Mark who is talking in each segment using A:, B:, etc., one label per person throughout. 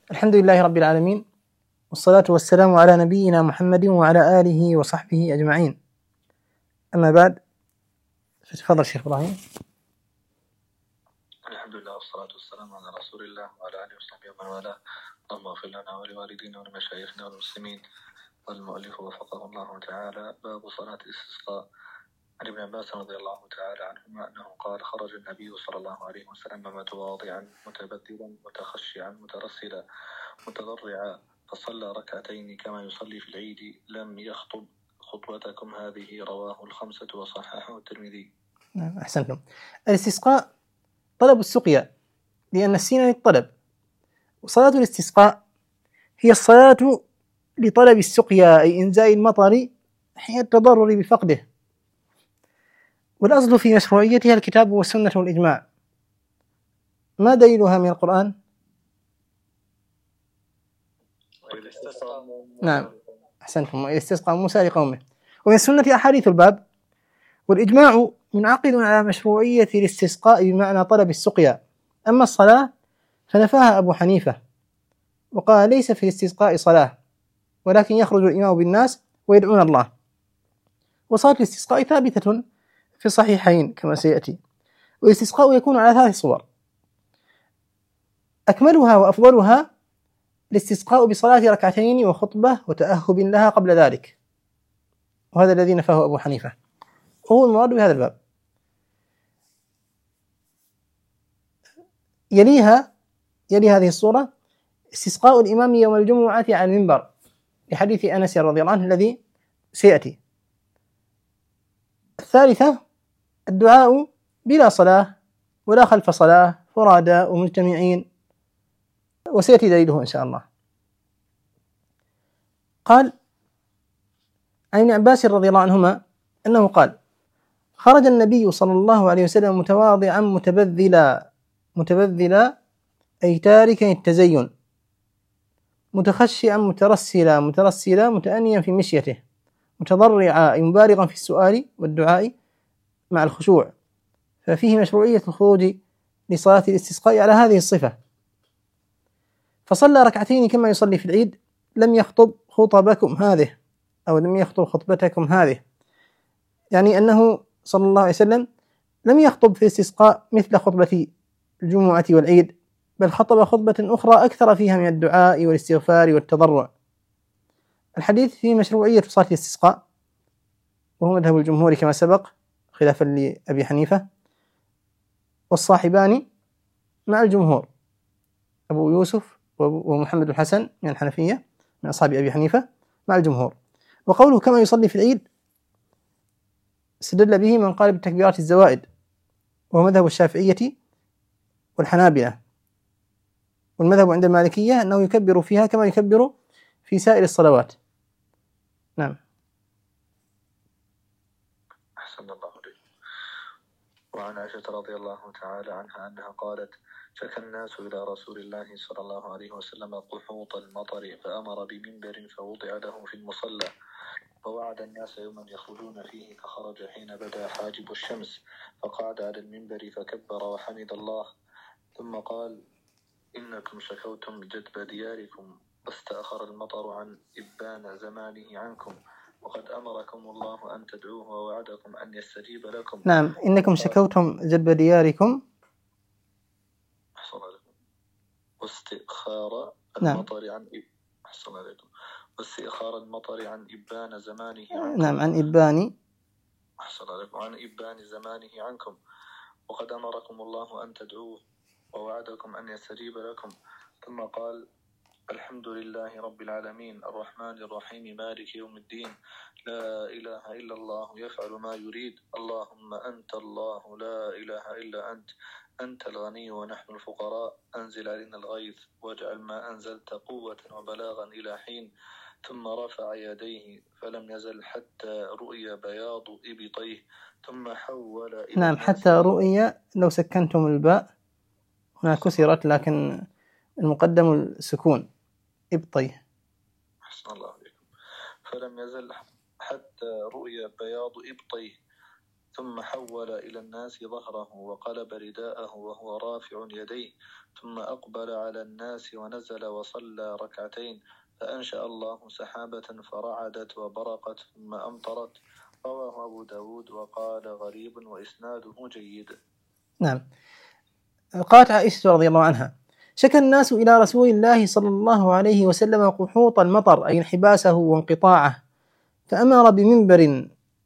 A: الحمد لله رب العالمين، والصلاة والسلام على نبينا محمد وعلى آله وصحبه أجمعين. أما بعد، فتفضل شيخ إبراهيم.
B: الحمد لله والصلاة والسلام على رسول الله وعلى آله وصحبه ومن والاه. اللهم اغفر لنا ولوالدينا ولمشايخنا والمسلمين. والمؤلف وفقه الله تعالى. باب صلاة الاستسقاء. عن ابن عباس رضي الله تعالى عنهما أنه قال: خرج النبي صلى الله عليه وسلم متواضعا متبذلا متخشعا مترسلا متضرعا فصلى ركعتين كما يصلي في العيد لم يخطب خطوتكم هذه. رواه الخمسة وصححه الترمذي.
A: أحسنتم. الاستسقاء طلب السقيا، لأن السين للطلب، وصلاة الاستسقاء هي الصلاة لطلب السقيا، أي إنزال المطر حين التضرر بفقده. والأصل في مشروعيتها الكتاب والسنة والإجماع. ما دليلها من القرآن؟ نعم، أحسنتم. استسقى موسى لقومه. ومن السنة أحاديث الباب، والإجماع منعقد على مشروعية الاستسقاء بمعنى طلب السقيا. أما الصلاة فنفاها أبو حنيفة وقال: ليس في الاستسقاء صلاة، ولكن يخرج الإمام بالناس ويدعون الله. وصلاة الاستسقاء ثابتة في الصحيحين كما سيأتي. والاستسقاء يكون على 3 صور، أكملها وأفضلها الاستسقاء بصلاة ركعتين وخطبة وتأهب لها قبل ذلك، وهذا الذي نفاه أبو حنيفة، وهو المراد بهذا الباب. يلي هذه الصورة استسقاء الإمام يوم الجمعة على المنبر، لحديث أنس رضي الله عنه الذي سيأتي. الثالثة الدعاء بلا صلاة ولا خلف صلاة، فرادى ومجتمعين، وسيأتي دليله إن شاء الله. قال عن ابن عباس رضي الله عنهما أنه قال: خرج النبي صلى الله عليه وسلم متواضعا متبذلا أي تاركا التزين، متخشعا مترسلا متأنيا في مشيته، متضرعا أي مبالغا في السؤال والدعاء مع الخشوع. ففيه مشروعية الخروج لصلاة الاستسقاء على هذه الصفة. فصلى ركعتين كما يصلي في العيد، لم يخطب خطبكم هذه، أو لم يخطب خطبتكم هذه، يعني أنه صلى الله عليه وسلم لم يخطب في الاستسقاء مثل خطبة الجمعة والعيد، بل خطب خطبة أخرى أكثر فيها من الدعاء والاستغفار والتضرع. الحديث في مشروعية صلاة الاستسقاء، وهو مذهب الجمهور كما سبق خلافا لأبي حنيفة، والصاحبان مع الجمهور أبو يوسف ومحمد الحسن من الحنفية من أصحاب أبي حنيفة مع الجمهور. وقوله كما يصلي في العيد استدل به من قال بتكبيرات الزوائد، وهو مذهب الشافعية والحنابلة. والمذهب عند المالكية أنه يكبر فيها كما يكبر في سائر الصلوات. نعم.
B: أحسن الله عليك. وعن عائشة رضي الله تعالى عنها أنها قالت: شكى الناس إلى رسول الله صلى الله عليه وسلم قحوط المطر، فأمر بمنبر فوضع له في المصلى، فوعد الناس يوما يخرجون فيه، فخرج حين بدا حاجب الشمس، فقعد على المنبر فكبر وحمد الله، ثم قال: إنكم شكوتم جدب دياركم، واستأخر المطر عن إبان زمانه عنكم، وقد أمركم الله أن تدعوه ووعدكم أن يستجيب لكم.
A: نعم، إنكم شكوتم جدب دياركم
B: واستئخار المطر عن واستئخار المطر عن إبان زمانه عنكم.
A: نعم، عن إبان
B: عن إبان زمانه عنكم، وقد أمركم الله أن تدعوه ووعدكم أن يستجيب لكم. ثم قال: الحمد لله رب العالمين الرحمن الرحيم مالك يوم الدين لا إله إلا الله يفعل ما يريد اللهم أنت الله لا إله إلا أنت الغني ونحن الفقراء أنزل علينا الغيث واجعل ما أنزلت قوة وبلاغا إلى حين. ثم رفع يديه فلم يزل حتى رؤي بياض إبطيه ثم حول إلى
A: نعم، حتى رؤي، لو سكنتم الباء هنا كسرت، لكن المقدم السكون إبطيه.
B: أحسن الله عليكم. فلم يزل حتى رؤي بياض إبطيه ثم حول إلى الناس ظهره وقلب رداءه وهو رافع يديه، ثم أقبل على الناس ونزل وصلى ركعتين، فأنشأ الله سحابة فرعدت وبرقت ثم أمطرت. رواه أبو داود وقال غريب وإسناده جيد.
A: نعم. قالت عائشة رضي الله عنها: شكى الناس إلى رسول الله صلى الله عليه وسلم قحوط المطر، أي انحباسه وانقطاعه، فأمر بمنبر.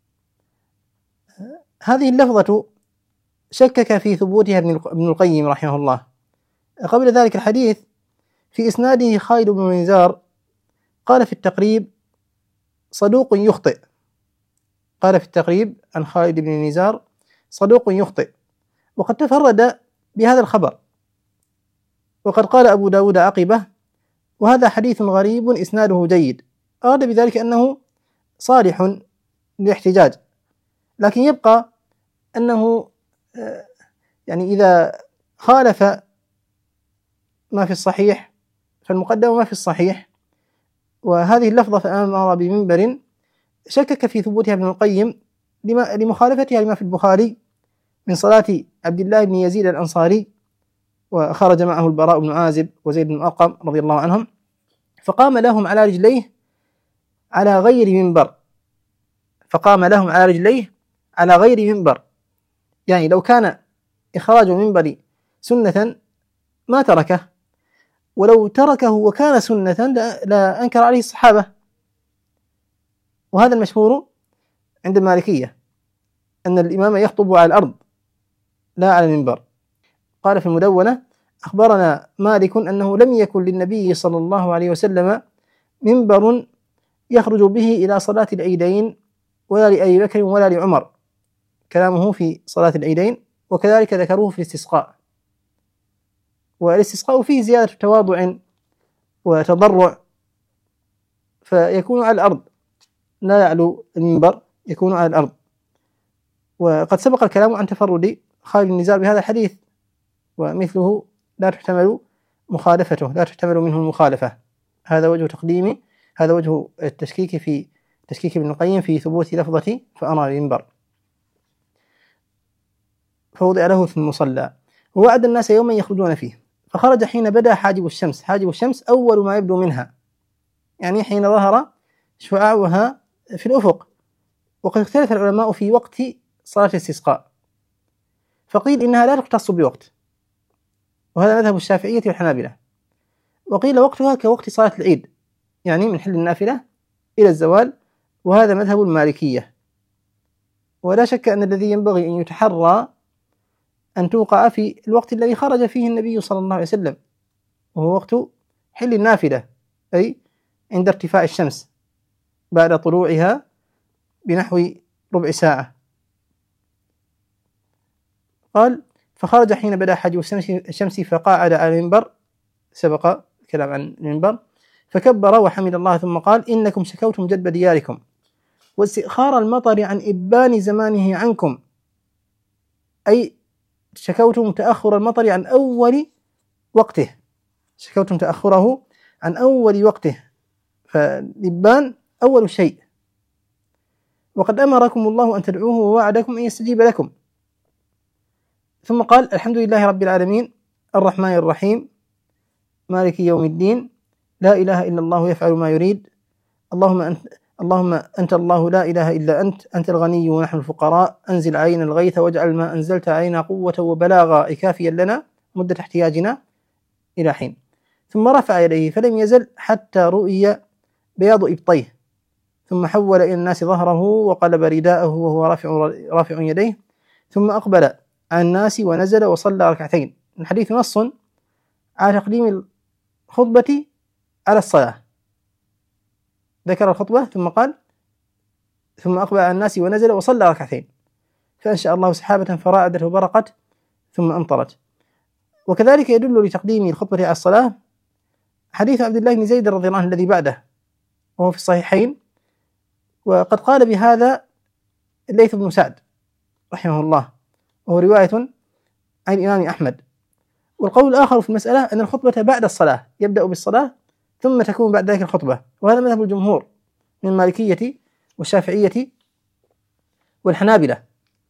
A: هذه اللفظة شكك في ثبوتها ابن القيم رحمه الله. قبل ذلك الحديث في إسناده خالد بن نزار، قال في التقريب صدوق يخطئ. قال في التقريب عن خالد بن نزار صدوق يخطئ، وقد تفرد بهذا الخبر. وقد قال أبو داود عقبه: وهذا حديث غريب إسناده جيد. أراد بذلك أنه صالح للاحتجاج، لكن يبقى أنه يعني إذا خالف ما في الصحيح فالمقدم ما في الصحيح. وهذه اللفظة فأمر بمنبر شكك في ثبوتها ابن القيم لمخالفتها لما في البخاري من صلاة عبد الله بن يزيد الأنصاري، وخرج معه البراء بن عازب وزيد بن أرقم رضي الله عنهم، فقام لهم على رجليه على غير منبر. فقام لهم على رجليه على غير منبر، يعني لو كان إخراج المنبر سنة ما تركه، ولو تركه وكان سنة لا أنكر عليه الصحابة. وهذا المشهور عند المالكية أن الإمام يخطب على الأرض لا على المنبر. قال في المدونة: أخبرنا مالك أنه لم يكن للنبي صلى الله عليه وسلم منبر يخرج به إلى صلاة العيدين، ولا لأبي بكر ولا لعمر. كلامه في صلاة العيدين، وكذلك ذكروه في الاستسقاء. والاستسقاء فيه زيادة تواضع وتضرع، فيكون على الأرض لا يعلو المنبر، يكون على الأرض. وقد سبق الكلام عن تفرد خالد بن نزار بهذا الحديث، ومثله لا تحتمل مخالفته، لا تحتمل منه المخالفة. هذا وجه تقديمي، هذا وجه التشكيك في تشكيك ابن القيم في ثبوت لفظة فأمر بالمنبر. فوضع له في المصلى ووعد الناس يوما يخرجون فيه، فخرج حين بدا حاجب الشمس. حاجب الشمس أول ما يبدو منها، يعني حين ظهر شعاعها في الأفق. وقد اختلف العلماء في وقت صلاة الاستسقاء، فقيل إنها لا تختص بوقت، وهذا مذهب الشافعية والحنابلة. وقيل وقتها كوقت صلاة العيد، يعني من حل النافلة إلى الزوال، وهذا مذهب المالكية. ولا شك أن الذي ينبغي أن يتحرى أن توقع في الوقت الذي خرج فيه النبي صلى الله عليه وسلم، وهو وقت حل النافلة، أي عند ارتفاع الشمس بعد طلوعها بنحو ربع ساعة. قال: فخرج حين بدا حاجب الشمس فقاعد على المنبر، سبق الكلام عن المنبر، فكبر وحمد الله، ثم قال: إنكم شكوتم جدب دياركم واستئخار المطر عن إبان زمانه عنكم، أي شكوتم تأخر المطر عن أول وقته، شكوتم تأخره عن أول وقته، فالإبان أول شيء. وقد أمركم الله أن تدعوه ووعدكم أن يستجيب لكم. ثم قال: الحمد لله رب العالمين الرحمن الرحيم مالك يوم الدين لا إله إلا الله يفعل ما يريد اللهم أنت الله لا إله إلا أنت الغني ونحن الفقراء، أنزل علينا الغيث واجعل ما أنزلت علينا قوة وبلاغا كافيا لنا مدة احتياجنا إلى حين. ثم رفع يديه فلم يزل حتى رؤي بياض إبطيه، ثم حول إلى الناس ظهره وقلب رداءه وهو رافع يديه، ثم أقبل على الناس ونزل وصلى ركعتين. الحديث نص على تقديم الخطبة على الصلاة. ذكر الخطبة ثم قال: ثم أقبل على الناس ونزل وصلى ركعتين، فأنشأ الله سحابة فرعدت وبرقت ثم أمطرت. وكذلك يدل لتقديم الخطبة على الصلاة حديث عبد الله بن زيد رضي الله عنه الذي بعده، وهو في الصحيحين. وقد قال بهذا الليث بن سعد رحمه الله، وهو رواية عن الإمام أحمد. والقول الآخر في المسألة أن الخطبة بعد الصلاة، يبدأ بالصلاة ثم تكون بعد ذلك الخطبة، وهذا مذهب الجمهور من المالكية والشافعية والحنابلة.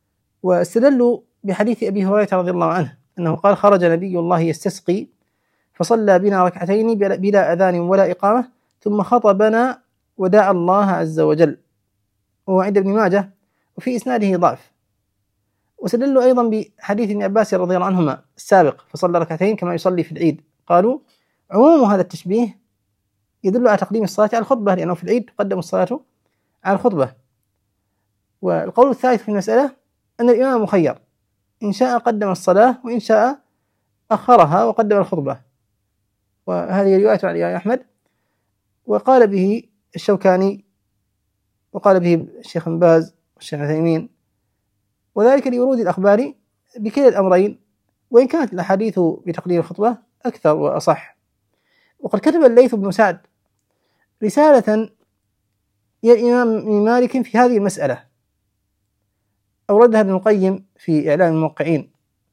A: واستدلوا بحديث أبي هريرة رضي الله عنه أنه قال: خرج نبي الله يستسقي فصلى بنا ركعتين بلا أذان ولا إقامة ثم خطبنا ودعا الله عز وجل، وهو عند ابن ماجه وفي إسناده ضعف. واستدلوا أيضا بحديث ابن عباس رضي الله عنهما السابق: فصلى ركعتين كما يصلي في العيد. قالوا عموم هذا التشبيه يدل على تقديم الصلاة على الخطبة، لأنه في العيد تقدم الصلاة على الخطبة. والقول الثالث في المسألة أن الإمام مخير، إن شاء قدم الصلاة وإن شاء أخرها وقدم الخطبة، وهذه رواية عن الإمام أحمد، وقال به الشوكاني، وقال به الشيخ بن باز والشيخ عثيمين، وذلك لورود الأخبار بكلا الأمرين، وإن كانت الأحاديث بتقدير الخطبة أكثر وأصح. وقد كتب الليث بن سعد رسالة إلى الإمام مالك في هذه المسألة، أوردها ابن القيم في إعلام الموقعين.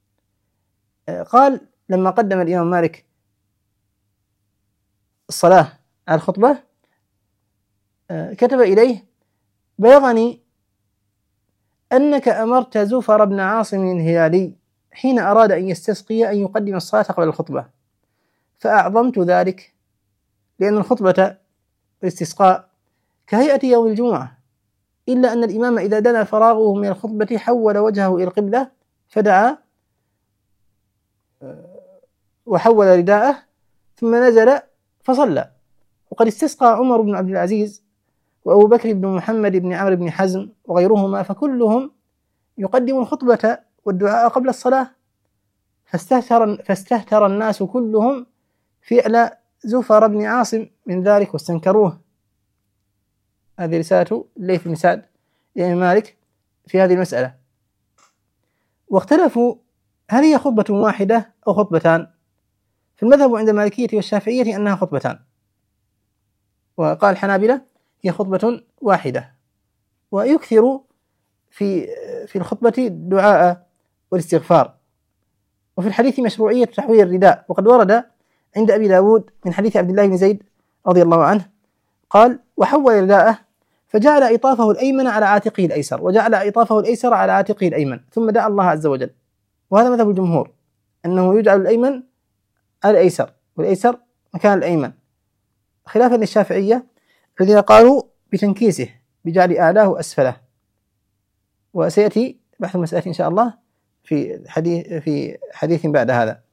A: قال: لما قدم الإمام مالك الصلاة على الخطبة كتب إليه: بلغني أنك أمرت زفر بن عاصم الهلالي حين أراد أن يستسقي أن يقدم الصلاة قبل الخطبة، فأعظمت ذلك، لأن الخطبة الاستسقاء كهيئة يوم الجمعة، إلا أن الإمام إذا دنا فراغه من الخطبة حول وجهه إلى القبلة فدعا وحول رداءه ثم نزل فصلى. وقد استسقى عمر بن عبد العزيز وأبو بكر بن محمد بن عمرو بن حزم وغيرهما، فكلهم يقدم الخطبة والدعاء قبل الصلاة، فاستهتر الناس كلهم فعل زفر بن عاصم من ذلك واستنكروه. هذه رسالة الليث بن سعد لإمام مالك في هذه المسألة. واختلفوا هل هي خطبة واحدة أو خطبتان؟ فالمذهب عند المالكية والشافعية أنها خطبتان، وقال الحنابلة هي خطبة واحدة، ويكثر في الخطبة الدعاء والاستغفار. وفي الحديث مشروعية تحويل الرداء، وقد ورد عند أبي داود من حديث عبد الله بن زيد رضي الله عنه قال: وحول رداءه فجعل إطافه الأيمن على عاتقه الأيسر، وجعل إطافه الأيسر على عاتقه الأيمن، ثم دعا الله عز وجل. وهذا مذهب الجمهور، أنه يجعل الأيمن على الأيسر والأيسر مكان الأيمن، خلافا للشافعية الذين قالوا بتنكيسه بجعل أعلاه أسفله. وسيأتي بحث المسألة إن شاء الله في حديث بعد هذا.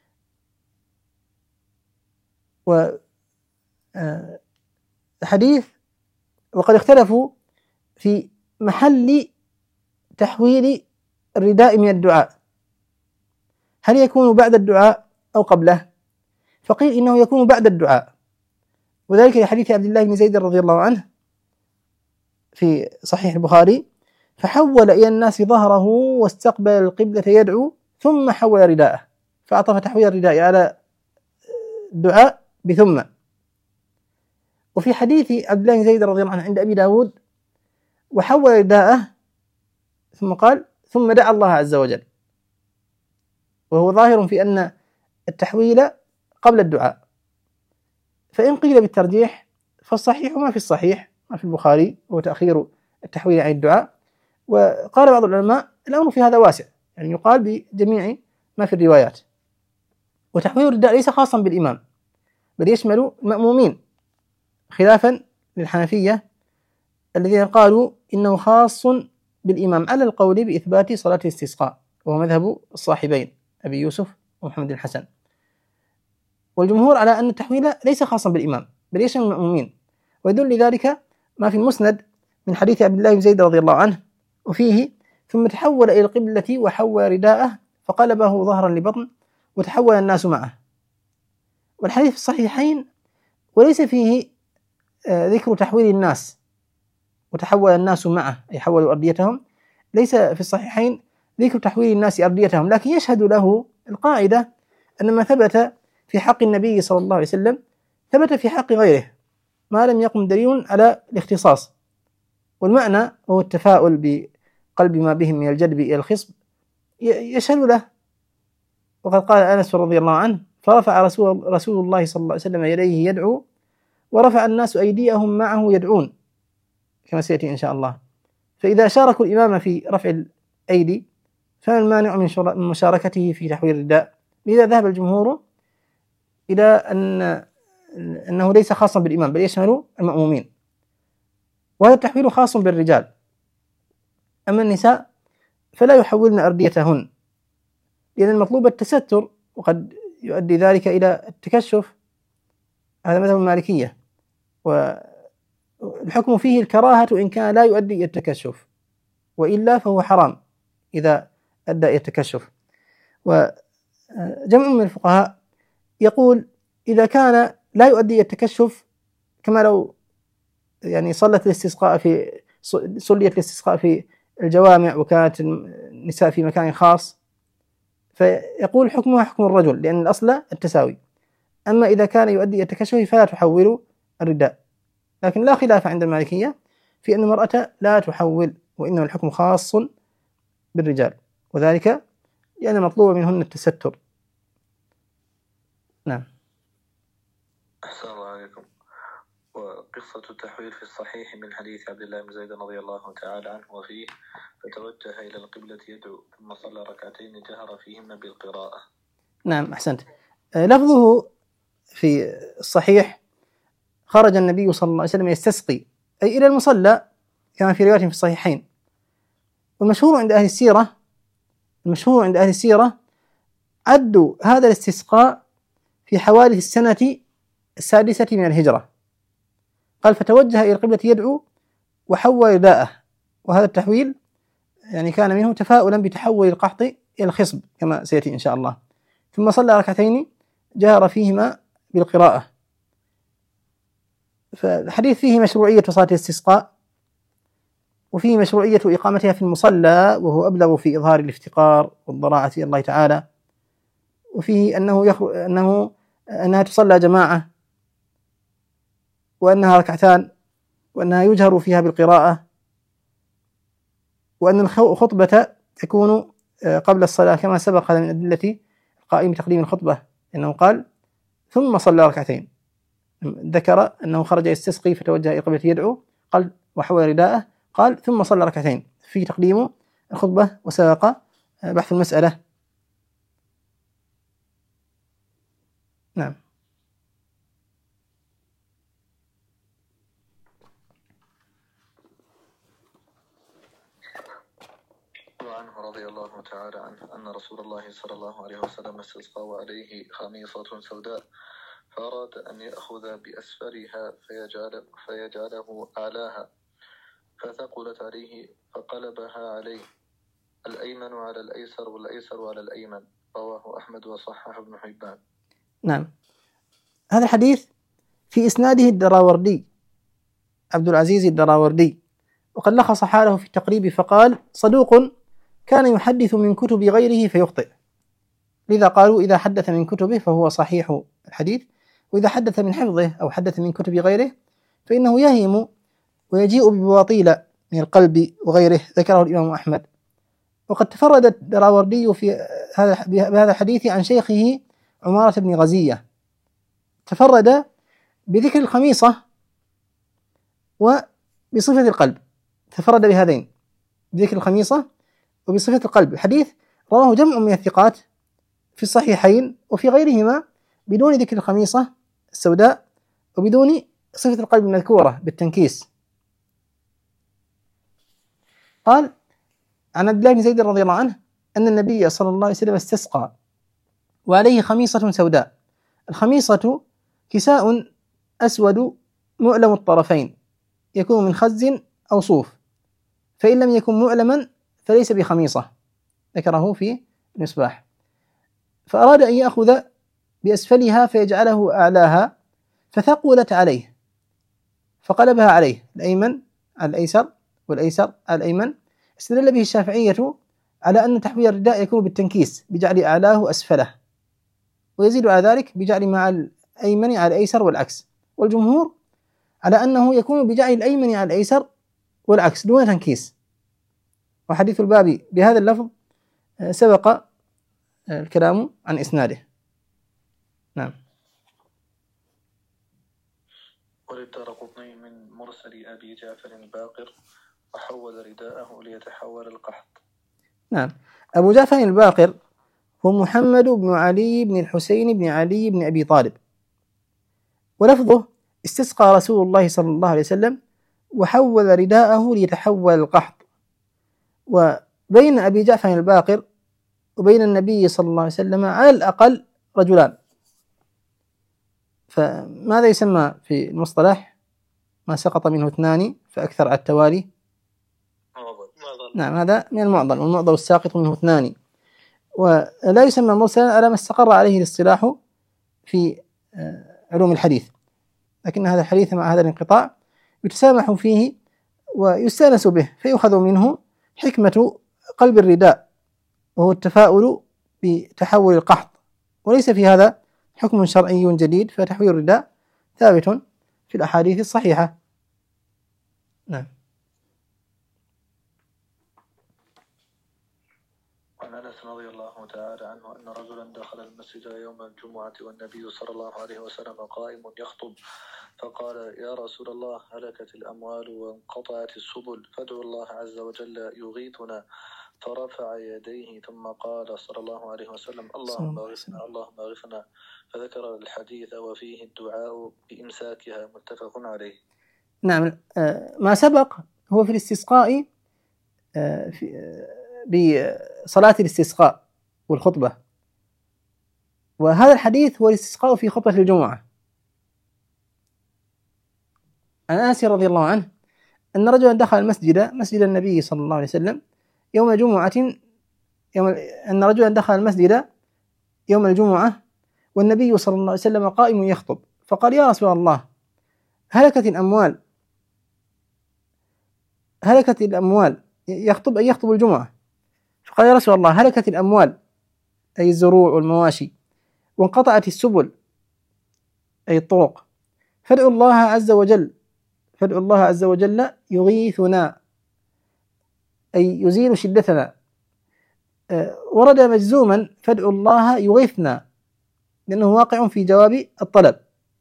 A: وحديث وقد اختلفوا في محل تحويل الرداء من الدعاء، هل يكون بعد الدعاء أو قبله؟ فقيل إنه يكون بعد الدعاء، وذلك لحديث عبد الله بن زيد رضي الله عنه في صحيح البخاري: فحول إلى الناس ظهره واستقبل القبلة يدعو ثم حول رداءه، فأعطف تحويل الرداء على الدعاء بثم. وفي حديث عبد الله بن زيد رضي الله عنه عند أبي داود: وحول رداءه ثم قال: ثم دعا الله عز وجل، وهو ظاهر في أن التحويل قبل الدعاء. فإن قيل بالترجيح فالصحيح ما في الصحيح ما في البخاري هو تأخير التحويل عن الدعاء. وقال بعض العلماء الأمر في هذا واسع، يعني يقال بجميع ما في الروايات. وتحويل الرداء ليس خاصا بالإمام، بل يشمل المأمومين، خلافا للحنفية الذين قالوا إنه خاص بالإمام على القول بإثبات صلاة الاستسقاء، وهو مذهب الصاحبين أبي يوسف ومحمد الحسن. والجمهور على أن التحويل ليس خاصا بالإمام بل يشمل المأمومين، ويدل لذلك ما في المسند من حديث عبد الله بن زيد رضي الله عنه، وفيه: ثم تحول إلى القبلة وحول رداءه فقلبه ظهرا لبطن وتحول الناس معه. والحديث في الصحيحين وليس فيه ذكر تحويل الناس وتحول الناس معه، أي حولوا أرديتهم، ليس في الصحيحين ذكر تحويل الناس أرديتهم، لكن يشهد له القاعدة أن ما ثبت في حق النبي صلى الله عليه وسلم ثبت في حق غيره ما لم يقم دليل على الاختصاص. والمعنى هو التفاؤل بقلب ما بهم من الجدب إلى الخصب يشهد له. وقد قال أنس رضي الله عنه: فرفع رسول الله صلى الله عليه وسلم يديه يدعو، ورفع الناس أيديهم معه يدعون، كما سيأتي إن شاء الله. فإذا شاركوا الإمام في رفع الأيدي فما المانع من مشاركته في تحويل الرداء؟ لذا ذهب الجمهور إلى أنه ليس خاصا بالإمام بل يشمل المأمومين، وهذا التحويل خاص بالرجال. أما النساء فلا يحولن أرديتهن، لأن المطلوب التستر، وقد يؤدي ذلك إلى التكشف. هذا مذهب المالكية، والحكم فيه الكراهة إن كان لا يؤدي إلى التكشف، وإلا فهو حرام إذا أدى إلى التكشف. وجمع من الفقهاء يقول إذا كان لا يؤدي إلى التكشف، كما لو يعني صليت الاستسقاء في الجوامع وكانت النساء في مكان خاص، فيقول حكمها حكم الرجل لأن الأصل التساوي. أما إذا كان يؤدي إلى التكشف فلا تحول الرداء. لكن لا خلاف عند المالكية في أن المرأة لا تحول، وإنما الحكم خاص بالرجال، وذلك لأن مطلوب منهن التستر. نعم.
B: أحسن الله عليكم. وقصة التحويل في الصحيح من حديث عبد الله بن زيد رضي الله تعالى عنه وفيه: فتوجه إلى القبلة يدعو ثم صلى ركعتين جهر فيهن بالقراءة.
A: نعم أحسنت. لفظه في الصحيح: خرج النبي صلى الله عليه وسلم يستسقي، أي إلى المصلى، كما في رواية في الصحيحين. والمشهور عند أهل السيرة عدوا هذا الاستسقاء في حوادث السنة 6 من الهجرة. قال: فتوجه إلى القبلة يدعو وحول رداءه، وهذا التحويل يعني كان منه تفاؤلا بتحول القحط إلى الخصب كما سيأتي إن شاء الله. ثم صلى ركعتين جهر فيهما بالقراءة. فالحديث فيه مشروعية صلاة الاستسقاء، وفيه مشروعية إقامتها في المصلى، وهو أبلغ في إظهار الافتقار والضراعة إلى الله تعالى. وفيه أنها تصلى جماعة، وأنها ركعتان، وأنها يجهر فيها بالقراءة، وأن الخطبة تكون قبل الصلاة كما سبق. هذا من أدلة القائم بتقديم الخطبة، لأنه قال: ثم صلى ركعتين. ذكر أنه خرج يستسقي فتوجه إلى القبلة يدعو، قال: وحول رداءه، قال: ثم صلى ركعتين، في تقديم الخطبة، وسبق بحث المسألة. نعم.
B: وعنه رضي الله تعالى عنه أن رسول الله صلى الله عليه وسلم استسقى وعليه خميصة سوداء، فأراد أن يأخذ بأسفلها فيجعله أعلاها، فثقلت عليه فقلبها عليه، الأيمن على الأيسر والأيسر على الأيمن. رواه أحمد وصححه ابن حبان.
A: نعم. هذا الحديث في إسناده الدراوردي، عبد العزيز الدراوردي، وقد لخص حاله في التقريب فقال: صدوق كان يحدث من كتب غيره فيخطئ، لذا قالوا إذا حدث من كتبه فهو صحيح الحديث، وإذا حدث من حفظه أو حدث من كتب غيره فإنه يهم ويجيء ببواطيل من القلب وغيره. ذكره الإمام أحمد. وقد تفرد الدراوردي بهذا الحديث عن شيخه عمارة بن غزية، تفرد بذكر الخميصة وبصفة القلب، تفرد بهذين، بذكر الخميصة وبصفة القلب. الحديث رواه جمع من الثقات في الصحيحين وفي غيرهما بدون ذكر الخميصة السوداء وبدون صفة القلب المذكورة بالتنكيس. قال عن عبد الله بن زيد رضي الله عنه أن النبي صلى الله عليه وسلم استسقى وعليه خميصة سوداء. الخميصة كساء أسود مؤلم الطرفين، يكون من خز أو صوف، فإن لم يكن مؤلما فليس بخميصة. ذكره في المصباح. فأراد أن يأخذ بأسفلها فيجعله أعلاها، فثقلت عليه فقلبها عليه، الأيمن على الأيسر والأيسر على الأيمن. استدل به الشافعية على أن تحويل الرداء يكون بالتنكيس بجعل أعلاه أسفله، ويزيد على ذلك بجعل مع الأيمن على الأيسر والعكس. والجمهور على أنه يكون بجعل الأيمن على الأيسر والعكس دون تنكيس. وحديث الباب بهذا اللفظ سبق الكلام عن إسناده. نعم.
B: وللدارقطني من مرسل أبي جعفر الباقر: وحول رداءه ليتحول القحط.
A: نعم. أبو جعفر الباقر هو محمد بن علي بن الحسين بن علي بن أبي طالب، ولفظه استسقى رسول الله صلى الله عليه وسلم وحول رداءه ليتحول القحط. وبين أبي جعفر الباقر وبين النبي صلى الله عليه وسلم على الأقل رجلان. فماذا يسمى في المصطلح ما سقط منه اثنان فأكثر على التوالي؟ نعم، هذا من المعضل، والمعضل الساقط منه اثنان. ولا يسمى مرسلا على ما استقر عليه الاصطلاح في علوم الحديث، لكن هذا الحديث مع هذا الانقطاع يتسامح فيه ويستانس به، فيؤخذ منه حكمة قلب الرداء وهو التفاؤل بتحول القحط، وليس في هذا حكم شرعي جديد، فتحويل الرداء ثابت في الأحاديث الصحيحة. نعم.
B: عن أنس رضي الله تعالى عنه أن رجلا دخل المسجد يوم الجمعة والنبي صلى الله عليه وسلم قائم يخطب، فقال: يا رسول الله، هلكت الأموال وانقطعت السبل، فادعو الله عز وجل يغيثنا. فرفع يديه ثم قال صلى الله عليه وسلم: اللهم اغثنا اللهم اغثنا، فذكر الحديث وفيه الدعاء بإمساكها، متفق عليه.
A: نعم. ما سبق هو في الاستسقاء بصلاة الاستسقاء والخطبة، وهذا الحديث هو الاستسقاء في خطبة الجمعة. عن أنس رضي الله عنه أن رجلا دخل مسجد النبي صلى الله عليه وسلم يوم جمعة، أن رجلا دخل المسجد يوم الجمعة والنبي صلى الله عليه وسلم قائم يخطب، فقال: يا رسول الله، هلكت الأموال. يخطب الجمعة، فقال: يا رسول الله، هلكت الأموال أي الزروع والمواشي، وانقطعت السبل أي الطرق، فادعوا الله عز وجل يغيثنا أي يزيل شدتنا. ورد مجزوما: فادعوا الله يغيثنا، لأنه واقع في جواب الطلب،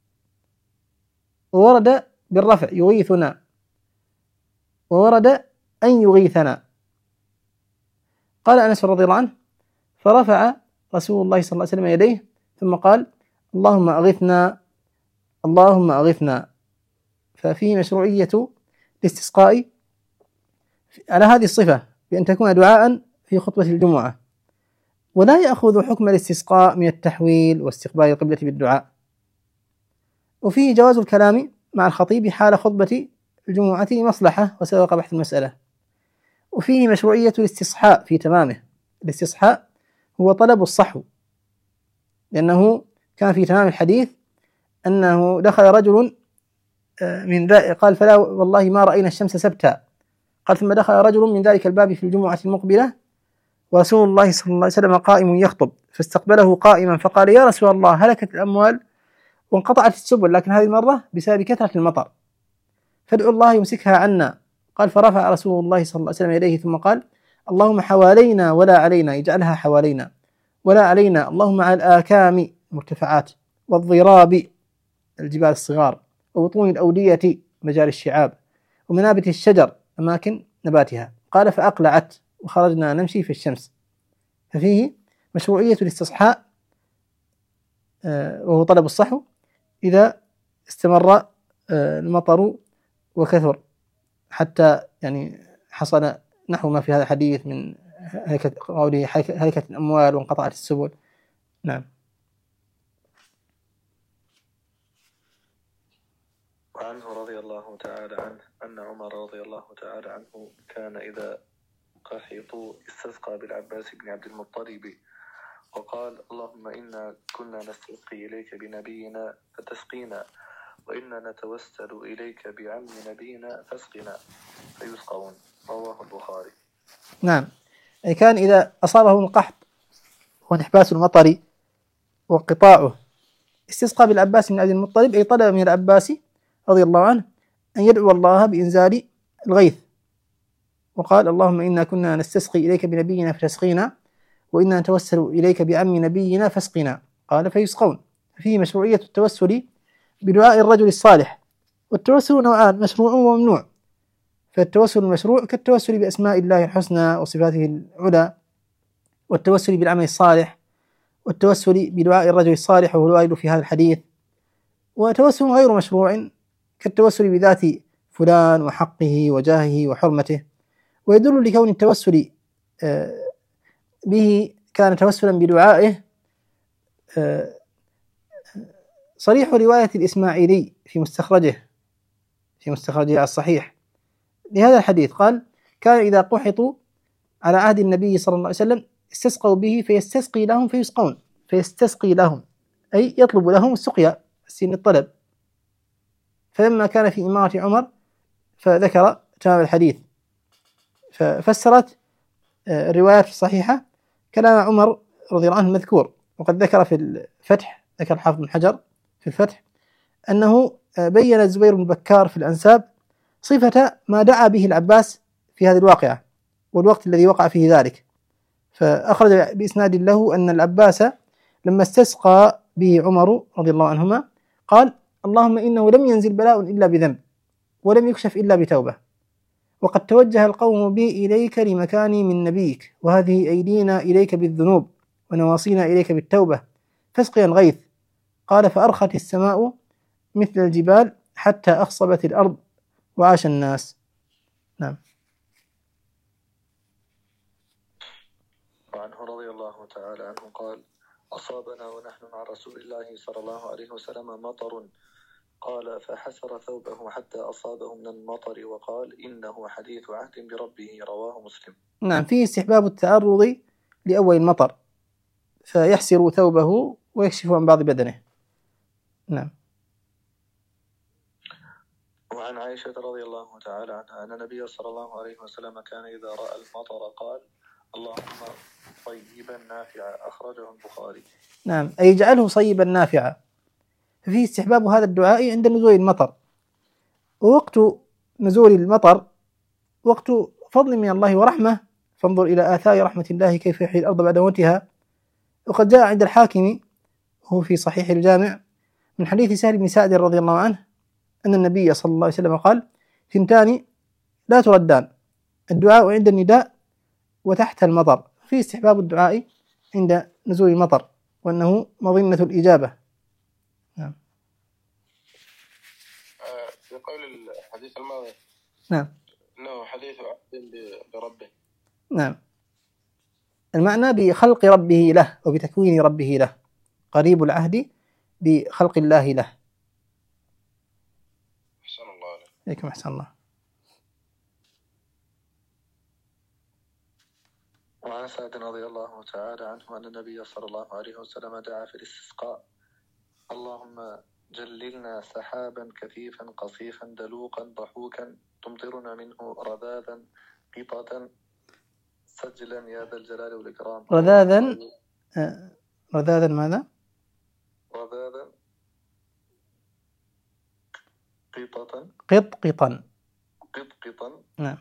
A: وورد بالرفع يغيثنا، وورد أن يغيثنا. قال أنس رضي الله عنه: فرفع رسول الله صلى الله عليه وسلم يديه ثم قال: اللهم أغثنا اللهم أغثنا. ففيه مشروعية الاستسقاء على هذه الصفة، بأن تكون دعاء في خطبة الجمعة، ولا يأخذ حكم الاستسقاء من التحويل واستقبال القبلة بالدعاء. وفيه جواز الكلام مع الخطيب حال خطبة الجمعة لمصلحة، وسبق بحث المسألة. وفيه مشروعية الاستصحاء في تمامه. الاستصحاء هو طلب الصحو، لأنه كان في تمام الحديث أنه دخل رجل من ذلك، قال: فلا والله ما رأينا الشمس سبتا. قال: ثم دخل رجل من ذلك الباب في الجمعة المقبلة ورسول الله صلى الله عليه وسلم قائم يخطب، فاستقبله قائما فقال: يا رسول الله، هلكت الأموال وانقطعت السبل، لكن هذه المرة بسبب كثرة المطر، فادعوا الله يمسكها عنا. قال: فرفع رسول الله صلى الله عليه وسلم يديه ثم قال: اللهم حوالينا ولا علينا، يجعلها حوالينا ولا علينا، اللهم على الآكام المرتفعات، والضراب الجبال الصغار، وبطون الأودية مجاري الشعاب، ومنابت الشجر أماكن نباتها. قال: فأقلعت وخرجنا نمشي في الشمس. ففيه مشروعية الاستصحاء وهو طلب الصحو إذا استمر المطر وكثر، حتى يعني حصل نحو ما في هذا الحديث من هلكة الأموال وانقطعت السبل. نعم.
B: وعنه رضي الله تعالى عنه أن عمر رضي الله تعالى عنه كان إذا قحطوا استسقى بالعباس بن عبد المطلب وقال: اللهم إنا كنا نستسقي إليك بنبينا فتسقينا، وإنا نتوسل إليك بعم نبينا فاسقنا، فيسقون. رواه البخاري.
A: نعم. أي كان إذا أصابه القحط وانحباس المطر وانقطاعه استسقى بالعباس بن عبد المطلب، أي طلب من العباس رضي الله عنه أن يدعو الله بإنزال الغيث، وقال: اللهم إنا كنا نستسقي إليك بنبينا فتسقينا، وإنا نتوسل إليك بعم نبينا فاسقنا. قال: فيسقون. فيه مشروعية التوسل بدعاء الرجل الصالح. والتوسل نوعان: مشروع وممنوع. فالتوسل المشروع كالتوسل بأسماء الله الحسنى وصفاته العلى، والتوسل بالعمل الصالح، والتوسل بدعاء الرجل الصالح وهو الوارد في هذا الحديث، وتوسل غير مشروع كالتوسل بذات فلان وحقه وجاهه وحرمته. ويدل لكون التوسل به كان توسلا بدعائه صريح رواية الإسماعيلي في مستخرجه الصحيح لهذا الحديث، قال: كان إذا قحطوا على عهد النبي صلى الله عليه وسلم استسقوا به فيستسقي لهم فيسقون، فيستسقي لهم أي يطلب لهم السقيا، السين الطلب. فلما كان في إمارة عمر فذكر تمام الحديث، ففسرت الروايات الصحيحة كلام عمر رضي الله عنه مذكور. وقد ذكر في الفتح، ذكر الحافظ بن حجر في الفتح أنه بين الزبير بن بكار في الأنساب صفة ما دعا به العباس في هذه الواقعة والوقت الذي وقع فيه ذلك، فأخرج بإسناد له أن العباس لما استسقى به عمر رضي الله عنهما قال: اللهم إنه لم ينزل بلاء إلا بذنب ولم يكشف إلا بتوبة، وقد توجه القوم بي إليك لمكاني من نبيك، وهذه أيدينا إليك بالذنوب ونواصينا إليك بالتوبة، فاسقيا الغيث. قال: فأرخت السماء مثل الجبال حتى أخصبت الأرض وعاش الناس. نعم.
B: وعنه رضي الله تعالى عنه قال: أصابنا ونحن مع رسول الله صلى الله عليه وسلم مطر، قال: فحسر ثوبه حتى أصابه من المطر، وقال: إنه حديث عهد بربه، رواه مسلم.
A: نعم، فيه استحباب التعرض لأول المطر فيحسر ثوبه ويكشف عن بعض بدنه. نعم.
B: وعن عائشة رضي الله تعالى عنها أن النبي صلى الله عليه وسلم كان إذا رأى المطر قال: اللهم طيبا نافعا، أخرجه البخاري.
A: نعم، أي يجعله صيبا نافعا. ففيه استحباب هذا الدعاء عند نزول المطر، ووقت نزول المطر وقت فضل من الله ورحمة، فانظر إلى آثار رحمة الله كيف يحيي الأرض بعد موتها. وقد جاء عند الحاكم وهو في صحيح الجامع من حديث سهل بن سعد رضي الله عنه أن النبي صلى الله عليه وسلم قال: ثنتان لا تردان، الدعاء عند النداء وتحت المطر. في استحباب الدعاء عند نزول المطر وأنه مظنة الإجابة. نعم.
C: في قول الحديث الماضي
A: نعم
C: إنه حديث عهد بربه.
A: نعم، المعنى بخلق ربه له وبتكوين ربه له، قريب العهد بخلق الله له.
C: أحسن الله عليك.
A: عليكم أحسن الله.
B: وعن سعد رضي الله تعالى عنه أن النبي صلى الله عليه وسلم دعا في الاستسقاء: اللهم جللنا سحابا كثيفا قصيفا دلوقا ضحوكا تمطرنا منه رذاذا قطة سجلا يا ذا الجلال والإكرام.
A: رذاذا رذاذا ماذا؟
B: رذاذا قطة
A: قطقطا.
B: قطقطا.
A: نعم.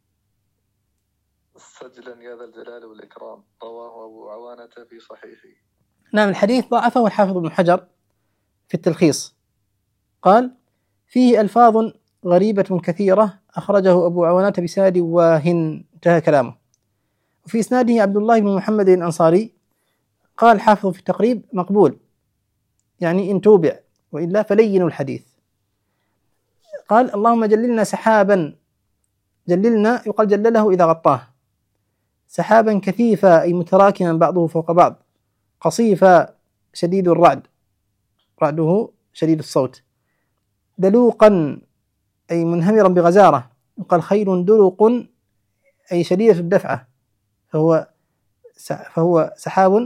B: سجلا يا ذا الجلال والإكرام، رواه أبو عوانة في صحيحه.
A: نعم، الحديث ضعفه الحافظ ابن حجر في التلخيص، قال: فيه ألفاظ غريبة كثيرة أخرجه أبو عوانة بسند واهن، انتهى كلامه. وفي إسناده عبد الله بن محمد الأنصاري، قال الحافظ في التقريب: مقبول، يعني إن توبع، وإلا فلين الحديث. قال: اللهم جللنا سحابا، جللنا يقال جلله إذا غطاه، سحابا كثيفا أي متراكما بعضه فوق بعض، قصيفا شديد الرعد، رعده شديد الصوت، دلوقا أي منهمرا بغزارة، يقال خيل دلق أي شديدة الدفعة، فهو سحاب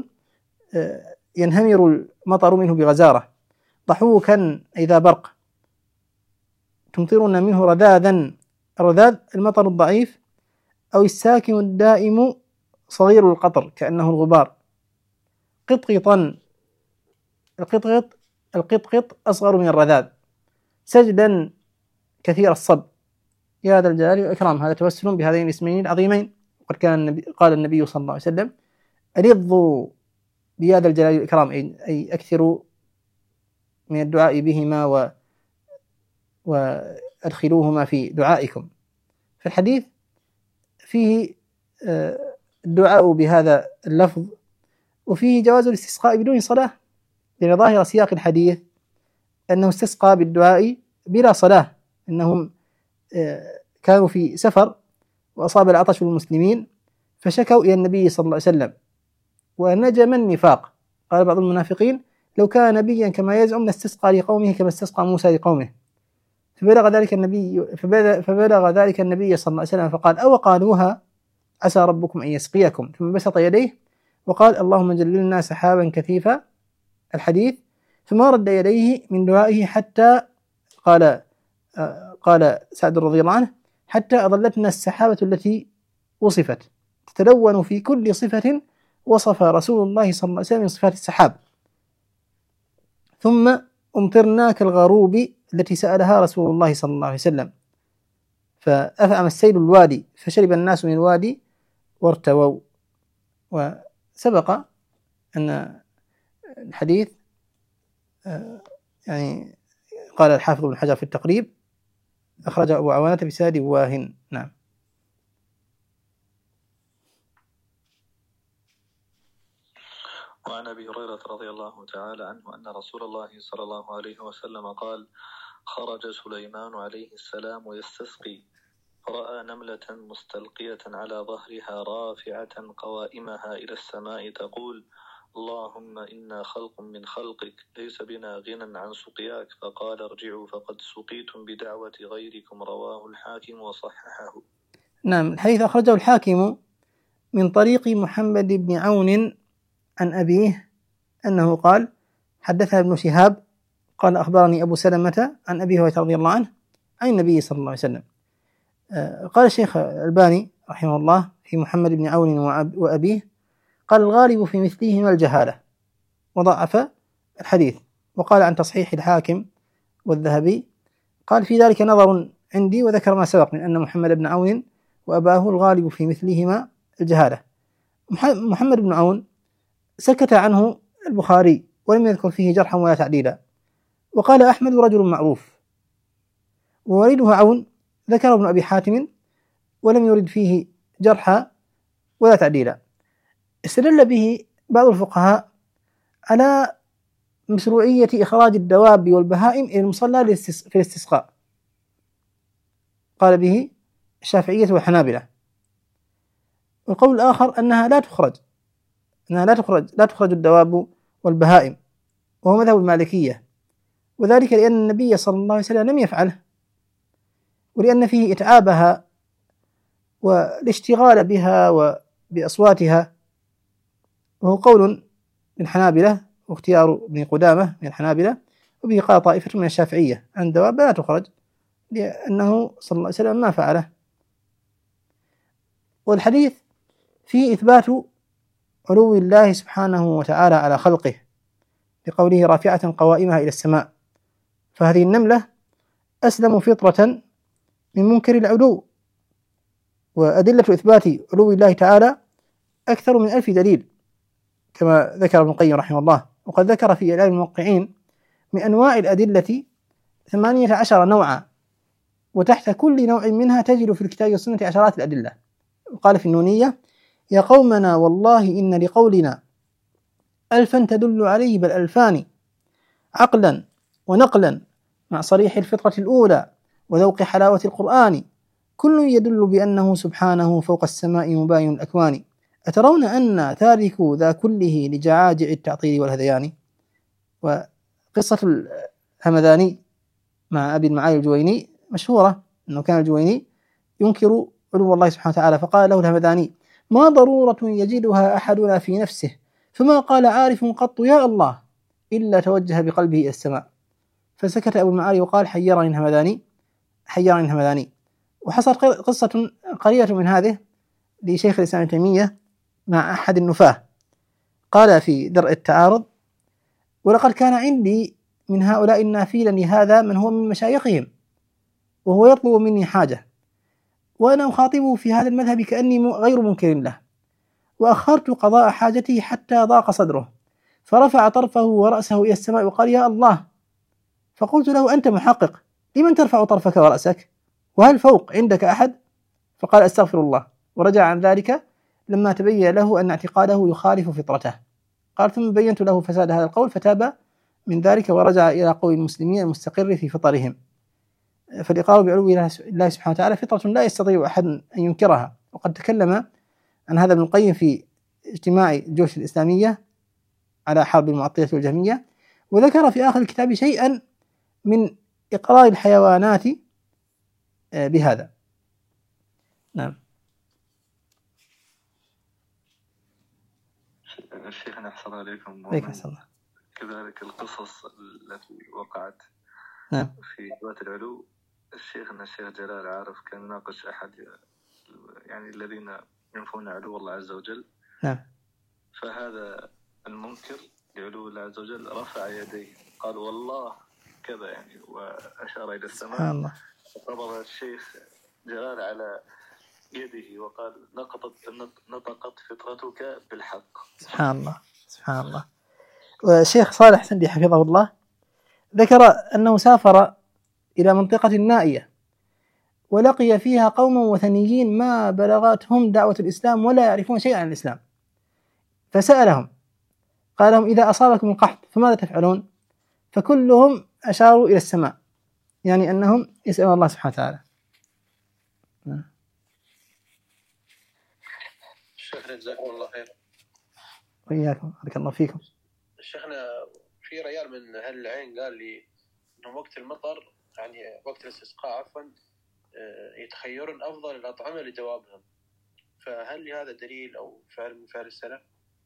A: ينهمر المطر منه بغزارة. ضحوكا أي ذا برق، تمطرنا منه رذاذا، الرذاذ المطر الضعيف أو الساكن الدائم صغير القطر كأنه الغبار. قطقطا، القطقط أصغر من الرذاذ. سجدا كثير الصب، يا ذا الجلال والإكرام، هذا توسل بهذين الاسمين العظيمين. وقد قال النبي صلى الله عليه وسلم: ألظوا بيا ذا الجلال والإكرام، أي أكثروا من الدعاء بهما وأدخلوهما في دعائكم. في الحديث فيه الدعاء بهذا اللفظ. وفيه جواز الاستسقاء بدون صلاة، لأن ظاهر سياق الحديث أنه استسقى بالدعاء بلا صلاة، إنهم كانوا في سفر وأصاب العطش المسلمين فشكوا إلى النبي صلى الله عليه وسلم ونجم النفاق. قال بعض المنافقين لو كان نبيا كما يزعم لاستسقى لقومه كما استسقى موسى لقومه. فبلغ ذلك النبي صلى الله عليه وسلم فقال أو قالوها عسى ربكم أن يسقيكم، ثم بسط يديه وقال اللهم جللنا سحابا كثيفا الحديث، ثم رد يديه من دعائه حتى قال سعد رضي الله عنه حتى أظلتنا السحابة التي وصفت تتلون في كل صفة وصف رسول الله صلى الله عليه وسلم من صفات السحاب، ثم أمطرنا كالغروب التي سألها رسول الله صلى الله عليه وسلم، فأفعم السيل الوادي فشرب الناس من الوادي وارتووا. وسبق أن الحديث يعني قال الحافظ بن حجر في التقريب أخرجه أبو عوانة بسند واهن. نعم.
B: وعن أبي هريرة رضي الله تعالى عنه أن رسول الله صلى الله عليه وسلم قال خرج سليمان عليه السلام ويستسقي فرأى نملة مستلقية على ظهرها رافعة قوائمها إلى السماء تقول اللهم إنا خلق من خلقك ليس بنا غنى عن سقياك، فقال ارجعوا فقد سقيتم بدعوة غيركم. رواه الحاكم وصححه.
A: نعم. الحديث أخرجه الحاكم من طريق محمد بن عون عن أبيه أنه قال حدثنا ابن شهاب قال أخبرني أبو سلمة عن أبي هريرة رضي الله عنه عن النبي صلى الله عليه وسلم. قال الشيخ الألباني رحمه الله في محمد بن عون وأبيه قال الغالب في مثلهما الجهالة، وضعف الحديث. وقال عن تصحيح الحاكم والذهبي قال في ذلك نظر عندي، وذكر ما سبق من أن محمد بن عون وأباه الغالب في مثلهما الجهالة. محمد بن عون سكت عنه البخاري ولم يذكر فيه جرحا ولا تعديلا، وقال أحمد رجل معروف، ووليده عون ذكر ابن أبي حاتم ولم يرد فيه جرحا ولا تعديلا. استدل به بعض الفقهاء على مشروعية إخراج الدواب والبهائم إلى المصلى في الاستسقاء، قال به الشافعية والحنابلة. والقول الآخر أنها لا تخرج الدواب والبهائم، وهو مذهب المالكية، وذلك لأن النبي صلى الله عليه وسلم لم يفعله، ولأن فيه إتعابها والاشتغال بها وبأصواتها، وهو قول من الحنابلة واختيار ابن قدامة من الحنابلة، وبه قال طائفة من الشافعية أن الدواب لا تخرج لأنه صلى الله عليه وسلم ما فعله. والحديث فيه إثبات علو الله سبحانه وتعالى على خلقه بقوله رافعة قوائمها إلى السماء، فهذه النملة أسلم فطرة من منكر العلو. وأدلة إثبات علو الله تعالى أكثر من 1000 دليل كما ذكر ابن القيم رحمه الله، وقد ذكر في إعلام الموقعين من أنواع الأدلة 18 نوعا، وتحت كل نوع منها تجد في الكتاب والسنة عشرات الأدلة. وقال في النونية يا قومنا والله إن لقولنا 1000 تدل عليه بل 2000 عقلا ونقلا مع صريح الفطرة الأولى وذوق حلاوة القرآن، كل يدل بأنه سبحانه فوق السماء مباين الأكوان، أترون أن تاركوا ذا كله لجعاجع التعطيل والهذيان. وقصة الهمذاني مع أبي المعالي الجويني مشهورة، أنه كان الجويني ينكر علو الله سبحانه وتعالى، فقال له الهمذاني ما ضرورة يجدها أحدنا في نفسه، فما قال عارف قط يا الله إلا توجه بقلبه إلى السماء. فسكت أبو المعالي وقال حيرني الهمذاني. وحصلت قصة قريبة من هذه لشيخ الإسلام ابن تيمية مع أحد النفاة، قال في درء التعارض ولقد كان عندي من هؤلاء النافين لهذا من هو من مشايخهم وهو يطلب مني حاجة، وأنا أخاطبه في هذا المذهب كأني غير منكر له، وأخرت قضاء حاجته حتى ضاق صدره، فرفع طرفه ورأسه إلى السماء وقال يا الله. فقلت له أنت محقق، لمن ترفع طرفك ورأسك؟ وهل فوق عندك أحد؟ فقال أستغفر الله، ورجع عن ذلك لما تبين له أن اعتقاده يخالف فطرته. قال: ثم بينت له فساد هذا القول فتاب من ذلك ورجع إلى قول المسلمين المستقر في فطرهم. فالإقرار بعلو الله سبحانه وتعالى فطرة لا يستطيع أحد أن ينكرها. وقد تكلم عن هذا ابن القيم في اجتماع الجيوش الإسلامية على حرب المعطلة والجهمية، وذكر في آخر الكتاب شيئا من إقرار الحيوانات بهذا. نعم.
B: شيخنا أحسن عليكم.
A: عليكم السلام.
B: كذلك القصص التي وقعت
A: نعم.
B: في إثبات العلو، الشيخ جلال عارف كان يناقش أحد يعني الذين ينفون علو الله عز وجل.
A: نعم.
B: فهذا المنكر لعلو الله عز وجل رفع يديه قال: والله كذا يعني، وأشار إلى السماء.
A: سبحان الله.
B: فضرب الشيخ جلال على يده وقال: نطقت فطرتك بالحق.
A: سبحان الله. سبحان الله. والشيخ صالح سندي حفظه الله ذكر أنه سافر إلى منطقة نائية ولقي فيها قوما وثنيين ما بلغتهم دعوة الإسلام ولا يعرفون شيئا عن الإسلام، فسألهم قال لهم: إذا أصابكم القحط فماذا تفعلون؟ فكلهم أشاروا إلى السماء، يعني أنهم يسألون الله سبحانه وتعالى.
C: شيخنا جزاكم الله خير.
A: وإياكم، بارك الله فيكم.
C: شيخنا في رجال من أهل العين قال لي إنه وقت المطر يعني وقت الاستسقاء عفوا يتخيرون أفضل الأطعمة لجوابهم، فهل هذا دليل أو فعل من فعل السلف؟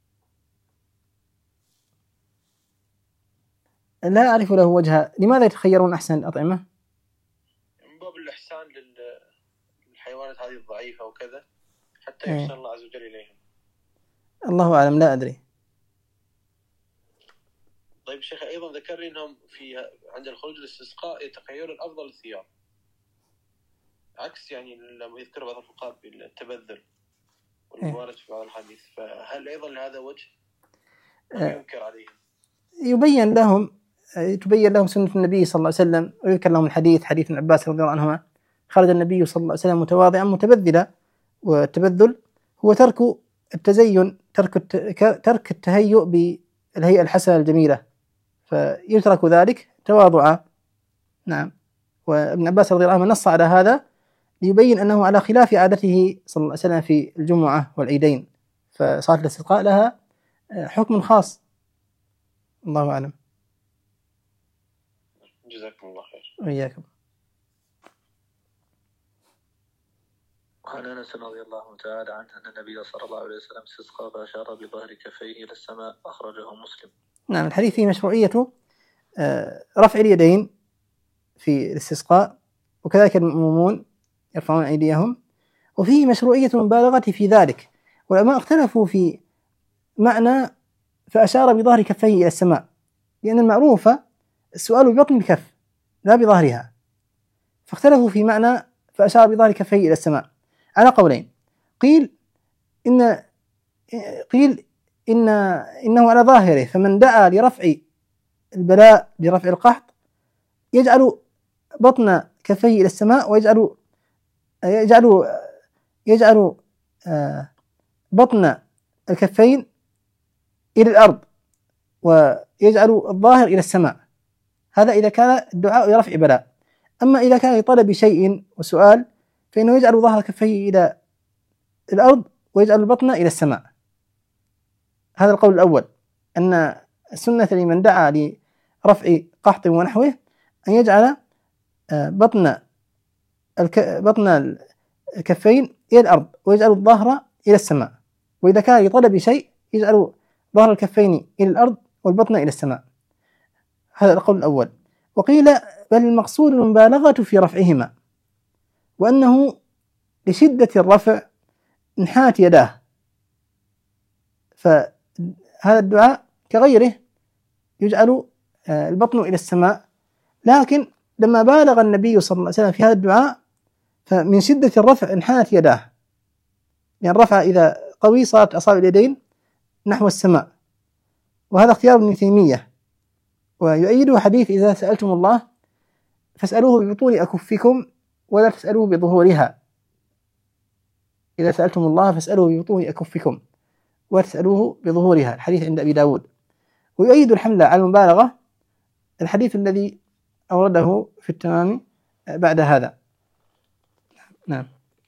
A: لا أعرف له وجهة. لماذا يتخيرون أحسن الأطعمة؟
C: من باب الإحسان للحيوانات هذه الضعيفة وكذا حتى يحسن الله عز وجل إليهم.
A: الله أعلم، لا أدري.
C: طيب شيخ، أيضا ذكر لي أنهم عند الخروج للاستسقاء يتخيرون أفضل الثياب، عكس يعني لما يذكر بعض الفقهاء بالتبذل والموارد في بعض الحديث، فهل أيضا لهذا وجه ينكر عليهم؟ تبين لهم سنة النبي صلى الله عليه وسلم، ويذكر لهم حديث ابن عباس رضي الله عنهما: خرج النبي صلى الله عليه وسلم متواضعا متبذلا. والتبذل هو ترك التزين، ترك التهيؤ بالهيئة الحسنة الجميلة، فيترك ذلك تواضعا. نعم. وابن عباس رضي الله عنه نص على هذا ليبين أنه على خلاف عادته صلى الله عليه وسلم في الجمعة والعيدين، فصلاة الاستسقاء لها حكم خاص. الله أعلم. جزاكم الله خير.
A: وإياكم.
B: وعن أنس رضي الله تعالى عنه أن النبي صلى الله عليه وسلم استسقى فأشار بظهر كفيه إلى السماء، أخرجه مسلم.
A: نعم. الحديث فيه مشروعية رفع اليدين في الاستسقاء، وكذلك المأمومون يرفعون أيديهم، وفيه مشروعية المبالغة في ذلك. والعلماء اختلفوا في معنى فأشار بظهر كفيه إلى السماء، لأن المعروف السؤال ببطن الكف لا بظهرها، فاختلفوا في معنى فأشار بظهر كفيه إلى السماء على قولين. قيل إنه على ظاهره، فمن دعا لرفع البلاء لرفع القحط يجعل بطن كفيه إلى السماء، ويجعل بطن الكفين إلى الأرض، ويجعل الظاهر إلى السماء. هذا إذا كان الدعاء لرفع بلاء. أما إذا كان لطلب شيء وسؤال فإنه يجعل ظهر كفيه إلى الأرض ويجعل البطن إلى السماء. هذا القول الأول، أن السنة لمن دعا لرفع قحط ونحوه أن يجعل بطن الكفين إلى الأرض ويجعل الظهر إلى السماء، وإذا كان لطلب شيء يجعل ظهر الكفين إلى الأرض والبطن إلى السماء. هذا القول الأول. وقيل بل المقصود المبالغة في رفعهما، وأنه لشدة الرفع انحات يداه، فهذا الدعاء كغيره يجعل البطن إلى السماء. لكن لما بالغ النبي صلى الله عليه وسلم في هذا الدعاء فمن شدة الرفع انحنت يداه، يعني الرفع إذا قوي صارت أصابع اليدين نحو السماء. وهذا اختيار ابن تيمية، ويؤيده حديث إذا سألتم الله فاسألوه ببطون أكفكم ولا تسألوه بظهورها،
C: إذا سألتم الله فاسألوه ببطون أكفكم وتسألوه بظهورها، الحديث عند أبي داود. ويؤيد الحمل على المبالغة الحديث الذي أورده في التمام بعد هذا. نعم.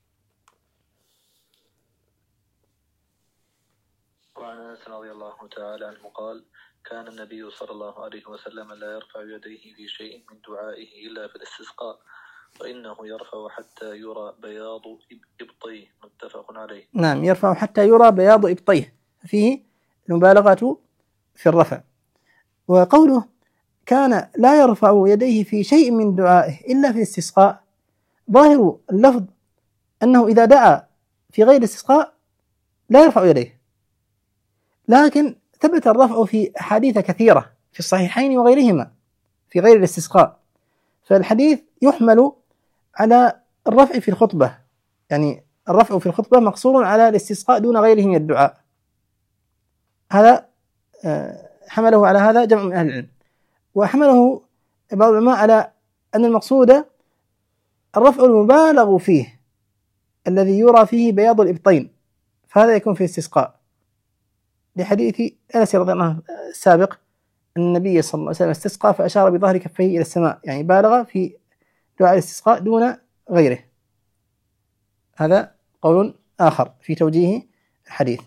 B: وعن أنس رضي الله تعالى عنه قال: كان النبي صلى الله عليه وسلم لا يرفع يديه في شيء من دعائه إلا في الاستسقاء، وإنه يرفع حتى يرى بياض إبطيه، متفق عليه.
C: نعم، يرفع حتى يرى بياض إبطيه، فيه المبالغة في الرفع. وقوله كان لا يرفع يديه في شيء من دعائه إلا في الاستسقاء، ظاهر اللفظ أنه إذا دعا في غير الاستسقاء لا يرفع يديه، لكن ثبت الرفع في أحاديث كثيرة في الصحيحين وغيرهما في غير الاستسقاء، فالحديث يحمل على الرفع في الخطبة، يعني الرفع في الخطبة مقصور على الاستسقاء دون غيره من الدعاء. هذا حمله على هذا جمع من أهل العلم، وحمله بعض العلماء على أن المقصود الرفع المبالغ فيه الذي يرى فيه بياض الإبطين، فهذا يكون في الاستسقاء، لحديث أنس رضي الله عنه السابق أن النبي صلى الله عليه وسلم استسقى فأشار بظهر كفيه إلى السماء، يعني بالغ في دعاء الاستسقاء دون غيره. هذا قول آخر في توجيه الحديث.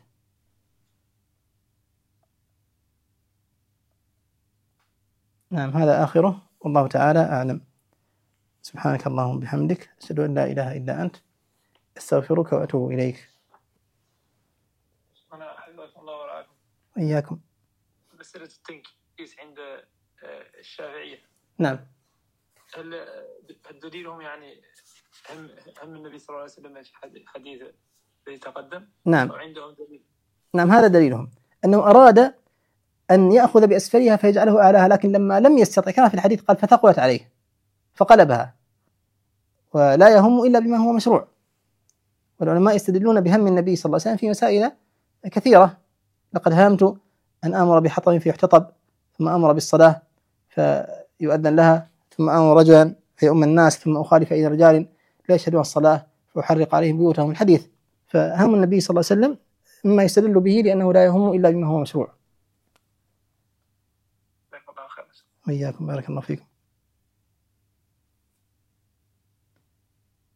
C: نعم، هذا آخره، والله تعالى أعلم. سبحانك اللهم وبحمدك، أشهد أن لا إله إلا أنت، أستغفرك وأتوب إليك.
D: أنا حفظكم الله ورعاكم.
C: إياكم.
D: مسألة التنكيس عند الشافعية،
C: نعم.
D: هل دليلهم يعني هم النبي صلى الله عليه وسلم في حديث الذي تقدم؟
C: نعم.
D: وعندهم دليل.
C: نعم، هذا دليلهم، أنه أراد أن يأخذ بأسفلها فيجعله أعلاها، لكن لما لم يستطع كما في الحديث قال فثقلت عليه فقلبها، ولا يهم إلا بما هو مشروع. والعلماء يستدلون بهم النبي صلى الله عليه وسلم في مسائل كثيرة: لقد هممت أن آمر بحطب فيحتطب، ثم أمر بالصلاة فيؤذن لها، ثم آمر رجلا فيؤم الناس، ثم أخالف إلى رجال لا يشهدون الصلاة فأحرق عليهم بيوتهم. الحديث. فهم النبي صلى الله عليه وسلم مما يستدل به لأنه لا يهم إلا بما هو مشروع. وإياكم، بارك الله فيكم.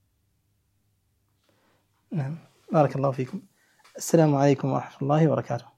C: نعم، بارك الله فيكم. السلام عليكم ورحمة الله وبركاته.